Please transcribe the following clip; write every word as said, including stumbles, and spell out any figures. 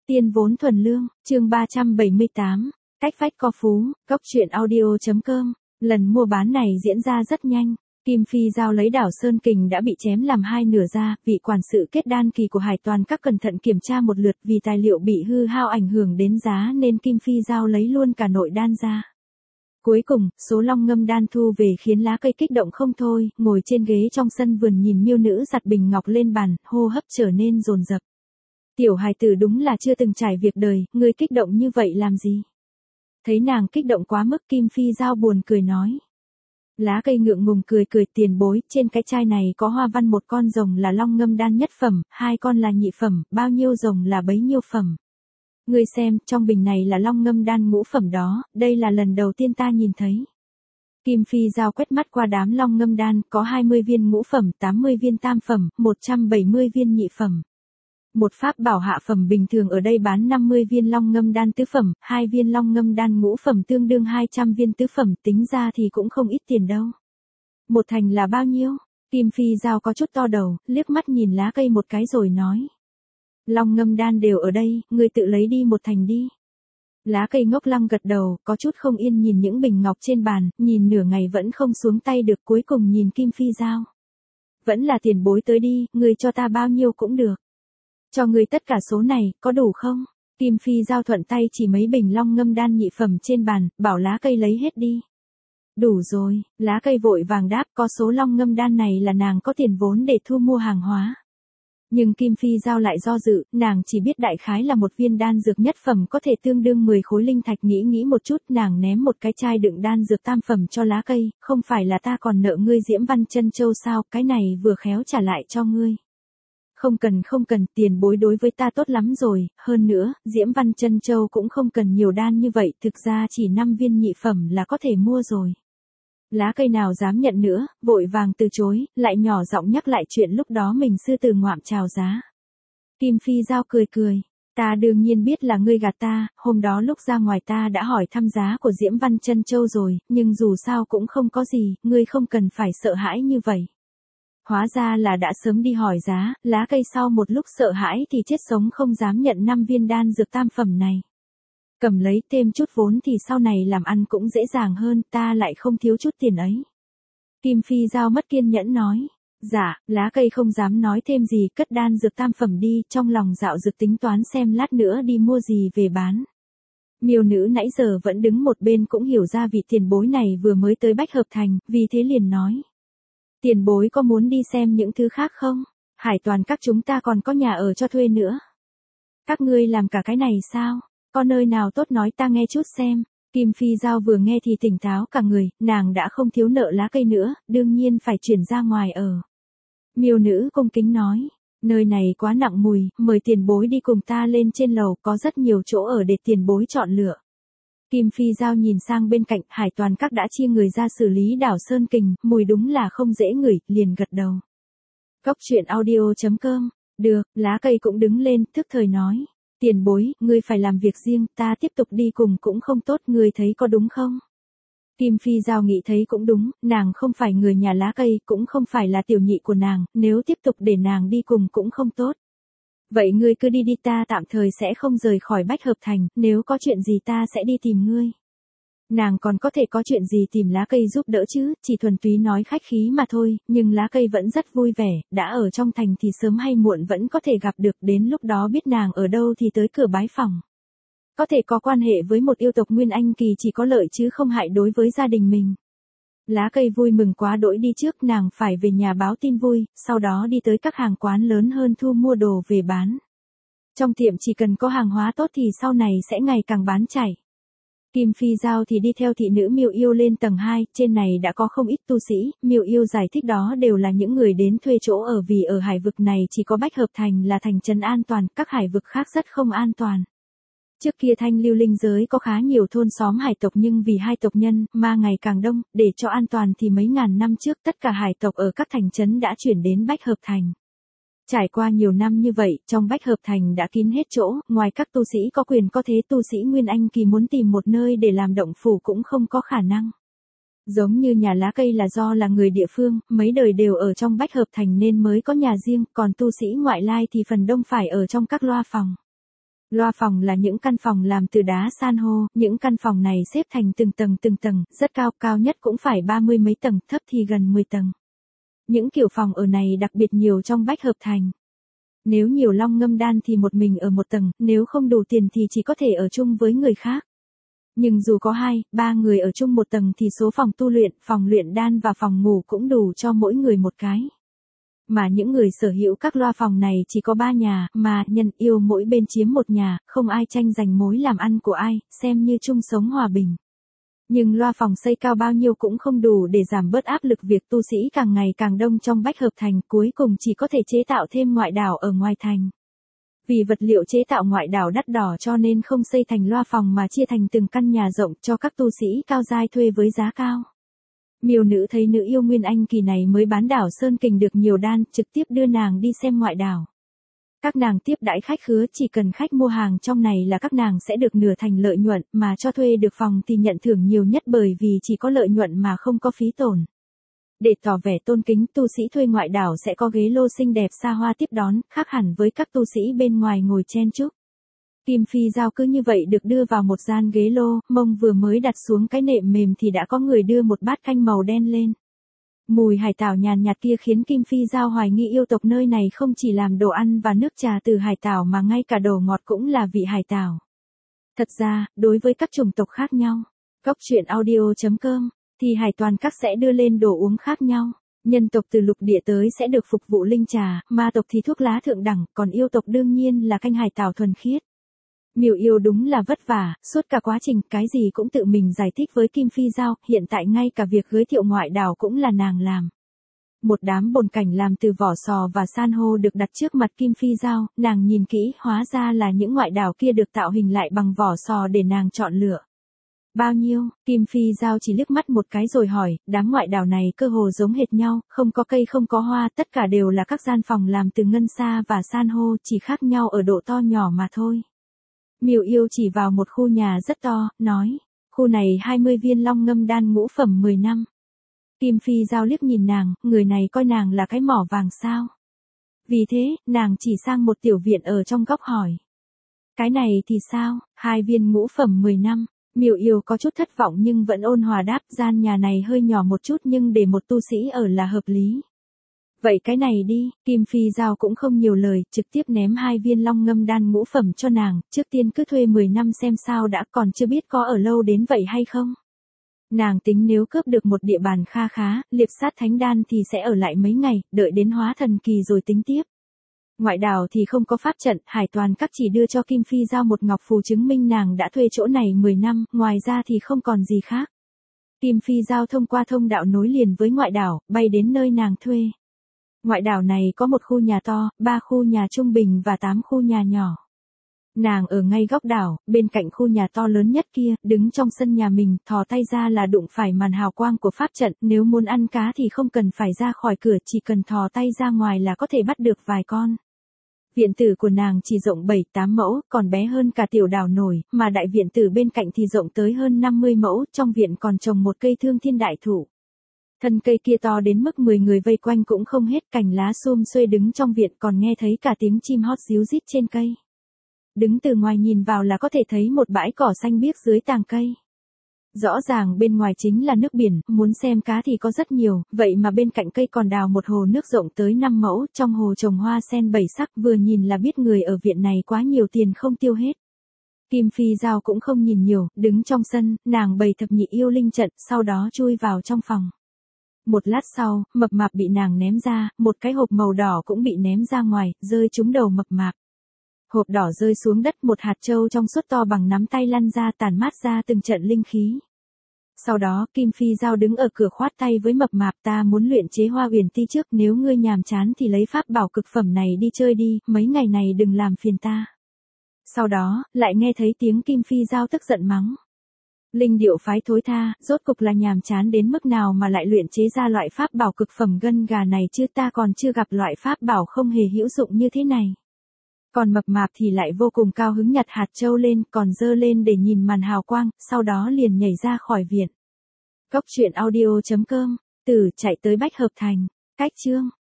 Tiên vốn thuần lương, chương ba trăm bảy mươi tám, cách vách có phú, góc truyện audio.com. Lần mua bán này diễn ra rất nhanh. Kim Phi Giao lấy đảo Sơn Kình đã bị chém làm hai nửa ra, vị quản sự kết đan kỳ của Hải Toàn các cẩn thận kiểm tra một lượt vì tài liệu bị hư hao ảnh hưởng đến giá nên Kim Phi Giao lấy luôn cả nội đan ra. Cuối cùng, số long ngâm đan thu về khiến lá cây kích động không thôi, ngồi trên ghế trong sân vườn nhìn miêu nữ giặt bình ngọc lên bàn, hô hấp trở nên dồn dập. Tiểu hài tử đúng là chưa từng trải việc đời, ngươi kích động như vậy làm gì? Thấy nàng kích động quá mức Kim Phi Giao buồn cười nói. Lá cây ngượng ngùng cười cười tiền bối, trên cái chai này có hoa văn một con rồng là long ngâm đan nhất phẩm, hai con là nhị phẩm, bao nhiêu rồng là bấy nhiêu phẩm. Ngươi xem, trong bình này là long ngâm đan ngũ phẩm đó, đây là lần đầu tiên ta nhìn thấy. Kim Phi Giao quét mắt qua đám long ngâm đan, có hai mươi viên ngũ phẩm, tám mươi viên tam phẩm, một trăm bảy mươi viên nhị phẩm. Một pháp bảo hạ phẩm bình thường ở đây bán năm mươi viên long ngâm đan tứ phẩm, hai viên long ngâm đan ngũ phẩm tương đương hai trăm viên tứ phẩm, tính ra thì cũng không ít tiền đâu. Một thành là bao nhiêu? Kim Phi Giao có chút to đầu, liếc mắt nhìn lá cây một cái rồi nói. Long ngâm đan đều ở đây, ngươi tự lấy đi một thành đi. Lá cây ngốc lăng gật đầu, có chút không yên nhìn những bình ngọc trên bàn, nhìn nửa ngày vẫn không xuống tay được, cuối cùng nhìn Kim Phi Giao. Vẫn là tiền bối tới đi, ngươi cho ta bao nhiêu cũng được. Cho ngươi tất cả số này, có đủ không? Kim Phi Giao thuận tay chỉ mấy bình long ngâm đan nhị phẩm trên bàn, bảo lá cây lấy hết đi. Đủ rồi, lá cây vội vàng đáp, có số long ngâm đan này là nàng có tiền vốn để thu mua hàng hóa. Nhưng Kim Phi Giao lại do dự, nàng chỉ biết đại khái là một viên đan dược nhất phẩm có thể tương đương mười khối linh thạch, nghĩ nghĩ một chút, nàng ném một cái chai đựng đan dược tam phẩm cho lá cây, không phải là ta còn nợ ngươi Diễm Văn Chân Châu sao, cái này vừa khéo trả lại cho ngươi. Không cần không cần, tiền bối đối với ta tốt lắm rồi, hơn nữa, Diễm Văn Chân Châu cũng không cần nhiều đan như vậy, thực ra chỉ năm viên nhị phẩm là có thể mua rồi. Lá cây nào dám nhận nữa, vội vàng từ chối, lại nhỏ giọng nhắc lại chuyện lúc đó mình sư tử ngoạm chào giá. Kim Phi Giao cười cười, ta đương nhiên biết là ngươi gạt ta, hôm đó lúc ra ngoài ta đã hỏi thăm giá của Diễm Văn Chân Châu rồi, nhưng dù sao cũng không có gì, ngươi không cần phải sợ hãi như vậy. Hóa ra là đã sớm đi hỏi giá, lá cây sau một lúc sợ hãi thì chết sống không dám nhận năm viên đan dược tam phẩm này. Cầm lấy thêm chút vốn thì sau này làm ăn cũng dễ dàng hơn, ta lại không thiếu chút tiền ấy. Kim Phi Giao mất kiên nhẫn nói. Dạ, lá cây không dám nói thêm gì, cất đan dược tam phẩm đi, trong lòng dạo dược tính toán xem lát nữa đi mua gì về bán. Miêu nữ nãy giờ vẫn đứng một bên cũng hiểu ra vị tiền bối này vừa mới tới Bách Hợp Thành, vì thế liền nói. Tiền bối có muốn đi xem những thứ khác không? Hải Toàn các chúng ta còn có nhà ở cho thuê nữa. Các ngươi làm cả cái này sao? Có nơi nào tốt nói ta nghe chút xem. Kim Phi Giao vừa nghe thì tỉnh táo cả người, nàng đã không thiếu nợ lá cây nữa, đương nhiên phải chuyển ra ngoài ở. Miêu nữ cung kính nói, nơi này quá nặng mùi, mời tiền bối đi cùng ta lên trên lầu, có rất nhiều chỗ ở để tiền bối chọn lựa. Kim Phi Giao nhìn sang bên cạnh, Hải Toàn các đã chia người ra xử lý đảo Sơn Kình, mùi đúng là không dễ ngửi, liền gật đầu. Góc truyện audio.com, được, lá cây cũng đứng lên, thức thời nói. Tiền bối, ngươi phải làm việc riêng, ta tiếp tục đi cùng cũng không tốt, ngươi thấy có đúng không? Kim Phi Giao nghĩ thấy cũng đúng, nàng không phải người nhà lá cây, cũng không phải là tiểu nhị của nàng, nếu tiếp tục để nàng đi cùng cũng không tốt. Vậy ngươi cứ đi đi, ta tạm thời sẽ không rời khỏi Bách Hợp Thành, nếu có chuyện gì ta sẽ đi tìm ngươi. Nàng còn có thể có chuyện gì tìm lá cây giúp đỡ chứ, chỉ thuần túy nói khách khí mà thôi, nhưng lá cây vẫn rất vui vẻ, đã ở trong thành thì sớm hay muộn vẫn có thể gặp được, đến lúc đó biết nàng ở đâu thì tới cửa bái phỏng. Có thể có quan hệ với một yêu tộc Nguyên Anh kỳ chỉ có lợi chứ không hại đối với gia đình mình. Lá cây vui mừng quá đỗi đi trước, nàng phải về nhà báo tin vui, sau đó đi tới các hàng quán lớn hơn thu mua đồ về bán. Trong tiệm chỉ cần có hàng hóa tốt thì sau này sẽ ngày càng bán chảy. Kim Phi Giao thì đi theo thị nữ Miêu Yêu lên tầng hai, trên này đã có không ít tu sĩ, Miêu Yêu giải thích đó đều là những người đến thuê chỗ ở vì ở hải vực này chỉ có Bách Hợp Thành là thành trấn an toàn, các hải vực khác rất không an toàn. Trước kia Thanh Lưu Linh giới có khá nhiều thôn xóm hải tộc nhưng vì hai tộc nhân mà ngày càng đông, để cho an toàn thì mấy ngàn năm trước tất cả hải tộc ở các thành trấn đã chuyển đến Bách Hợp Thành. Trải qua nhiều năm như vậy, trong Bách Hợp Thành đã kín hết chỗ, ngoài các tu sĩ có quyền có thế tu sĩ Nguyên Anh kỳ muốn tìm một nơi để làm động phủ cũng không có khả năng. Giống như nhà lá cây là do là người địa phương, mấy đời đều ở trong Bách Hợp Thành nên mới có nhà riêng, còn tu sĩ ngoại lai thì phần đông phải ở trong các loa phòng. Loa phòng là những căn phòng làm từ đá san hô, những căn phòng này xếp thành từng tầng từng tầng, rất cao, cao nhất cũng phải ba mươi mấy tầng, thấp thì gần mười tầng. Những kiểu phòng ở này đặc biệt nhiều trong Bách Hợp Thành. Nếu nhiều long ngâm đan thì một mình ở một tầng, nếu không đủ tiền thì chỉ có thể ở chung với người khác. Nhưng dù có hai, ba người ở chung một tầng thì số phòng tu luyện, phòng luyện đan và phòng ngủ cũng đủ cho mỗi người một cái. Mà những người sở hữu các loa phòng này chỉ có ba nhà, mà nhân yêu mỗi bên chiếm một nhà, không ai tranh giành mối làm ăn của ai, xem như chung sống hòa bình. Nhưng loa phòng xây cao bao nhiêu cũng không đủ để giảm bớt áp lực việc tu sĩ càng ngày càng đông trong Bách Hợp Thành, cuối cùng chỉ có thể chế tạo thêm ngoại đảo ở ngoài thành. Vì vật liệu chế tạo ngoại đảo đắt đỏ cho nên không xây thành loa phòng mà chia thành từng căn nhà rộng cho các tu sĩ cao giai thuê với giá cao. Miêu nữ thấy nữ yêu Nguyên Anh kỳ này mới bán đảo Sơn Kình được nhiều đan, trực tiếp đưa nàng đi xem ngoại đảo. Các nàng tiếp đãi khách khứa, chỉ cần khách mua hàng trong này là các nàng sẽ được nửa thành lợi nhuận, mà cho thuê được phòng thì nhận thưởng nhiều nhất bởi vì chỉ có lợi nhuận mà không có phí tổn. Để tỏ vẻ tôn kính, tu sĩ thuê ngoại đảo sẽ có ghế lô xinh đẹp xa hoa tiếp đón, khác hẳn với các tu sĩ bên ngoài ngồi chen chúc. Kim Phi Giao cứ như vậy được đưa vào một gian ghế lô, mông vừa mới đặt xuống cái nệm mềm thì đã có người đưa một bát canh màu đen lên. Mùi hải tảo nhàn nhạt kia khiến Kim Phi Giao hoài nghi yêu tộc nơi này không chỉ làm đồ ăn và nước trà từ hải tảo mà ngay cả đồ ngọt cũng là vị hải tảo. Thật ra, đối với các chủng tộc khác nhau, Cốc truyện audio chấm com, thì hải toàn các sẽ đưa lên đồ uống khác nhau. Nhân tộc từ lục địa tới sẽ được phục vụ linh trà, ma tộc thì thuốc lá thượng đẳng, còn yêu tộc đương nhiên là canh hải tảo thuần khiết. Miêu yêu đúng là vất vả, suốt cả quá trình cái gì cũng tự mình giải thích với Kim Phi Giao, hiện tại ngay cả việc giới thiệu ngoại đảo cũng là nàng làm. Một đám bồn cảnh làm từ vỏ sò và san hô được đặt trước mặt Kim Phi Giao, nàng nhìn kỹ, hóa ra là những ngoại đảo kia được tạo hình lại bằng vỏ sò để nàng chọn lựa. Bao nhiêu? Kim Phi Giao chỉ liếc mắt một cái rồi hỏi, đám ngoại đảo này cơ hồ giống hệt nhau, không có cây không có hoa, tất cả đều là các gian phòng làm từ ngân sa và san hô, chỉ khác nhau ở độ to nhỏ mà thôi. Miêu yêu chỉ vào một khu nhà rất to, nói, khu này hai mươi viên long ngâm đan ngũ phẩm mười năm. Kim Phi Giao liếc nhìn nàng, người này coi nàng là cái mỏ vàng sao. Vì thế, nàng chỉ sang một tiểu viện ở trong góc hỏi. Cái này thì sao, hai viên ngũ phẩm mười năm. Miêu yêu có chút thất vọng nhưng vẫn ôn hòa đáp, gian nhà này hơi nhỏ một chút nhưng để một tu sĩ ở là hợp lý. Vậy cái này đi, Kim Phi Giao cũng không nhiều lời, trực tiếp ném hai viên long ngâm đan ngũ phẩm cho nàng, trước tiên cứ thuê mười năm xem sao đã, còn chưa biết có ở lâu đến vậy hay không. Nàng tính nếu cướp được một địa bàn kha khá, liệp sát thánh đan thì sẽ ở lại mấy ngày, đợi đến hóa thần kỳ rồi tính tiếp. Ngoại đảo thì không có pháp trận, hải toàn các chỉ đưa cho Kim Phi Giao một ngọc phù chứng minh nàng đã thuê chỗ này mười năm, ngoài ra thì không còn gì khác. Kim Phi Giao thông qua thông đạo nối liền với ngoại đảo, bay đến nơi nàng thuê. Ngoại đảo này có một khu nhà to, ba khu nhà trung bình và tám khu nhà nhỏ. Nàng ở ngay góc đảo, bên cạnh khu nhà to lớn nhất kia, đứng trong sân nhà mình, thò tay ra là đụng phải màn hào quang của pháp trận, nếu muốn ăn cá thì không cần phải ra khỏi cửa, chỉ cần thò tay ra ngoài là có thể bắt được vài con. Viện tử của nàng chỉ rộng bảy tám mẫu, còn bé hơn cả tiểu đảo nổi, mà đại viện tử bên cạnh thì rộng tới hơn năm mươi mẫu, trong viện còn trồng một cây thương thiên đại thụ. Thân cây kia to đến mức mười người vây quanh cũng không hết, cành lá sum xuê đứng trong viện, còn nghe thấy cả tiếng chim hót ríu rít trên cây. Đứng từ ngoài nhìn vào là có thể thấy một bãi cỏ xanh biếc dưới tàng cây. Rõ ràng bên ngoài chính là nước biển, muốn xem cá thì có rất nhiều, vậy mà bên cạnh cây còn đào một hồ nước rộng tới năm mẫu, trong hồ trồng hoa sen bảy sắc, vừa nhìn là biết người ở viện này quá nhiều tiền không tiêu hết. Kim Phi Giao cũng không nhìn nhiều, đứng trong sân, nàng bày thập nhị yêu linh trận, sau đó chui vào trong phòng. Một lát sau, mập mạp bị nàng ném ra, một cái hộp màu đỏ cũng bị ném ra ngoài, rơi trúng đầu mập mạp. Hộp đỏ rơi xuống đất, một hạt châu trong suốt to bằng nắm tay lăn ra, tản mát ra từng trận linh khí. Sau đó, Kim Phi Giao đứng ở cửa khoát tay với mập mạp, ta muốn luyện chế hoa uyển ti trước, nếu ngươi nhàm chán thì lấy pháp bảo cực phẩm này đi chơi đi, mấy ngày này đừng làm phiền ta. Sau đó, lại nghe thấy tiếng Kim Phi Giao tức giận mắng. Linh điệu phái thối tha, rốt cục là nhàm chán đến mức nào mà lại luyện chế ra loại pháp bảo cực phẩm gân gà này chứ, ta còn chưa gặp loại pháp bảo không hề hữu dụng như thế này. Còn mập mạp thì lại vô cùng cao hứng nhặt hạt châu lên, còn dơ lên để nhìn màn hào quang, sau đó liền nhảy ra khỏi viện. Cốc truyện audio chấm com, từ chạy tới Bách Hợp Thành, cách chương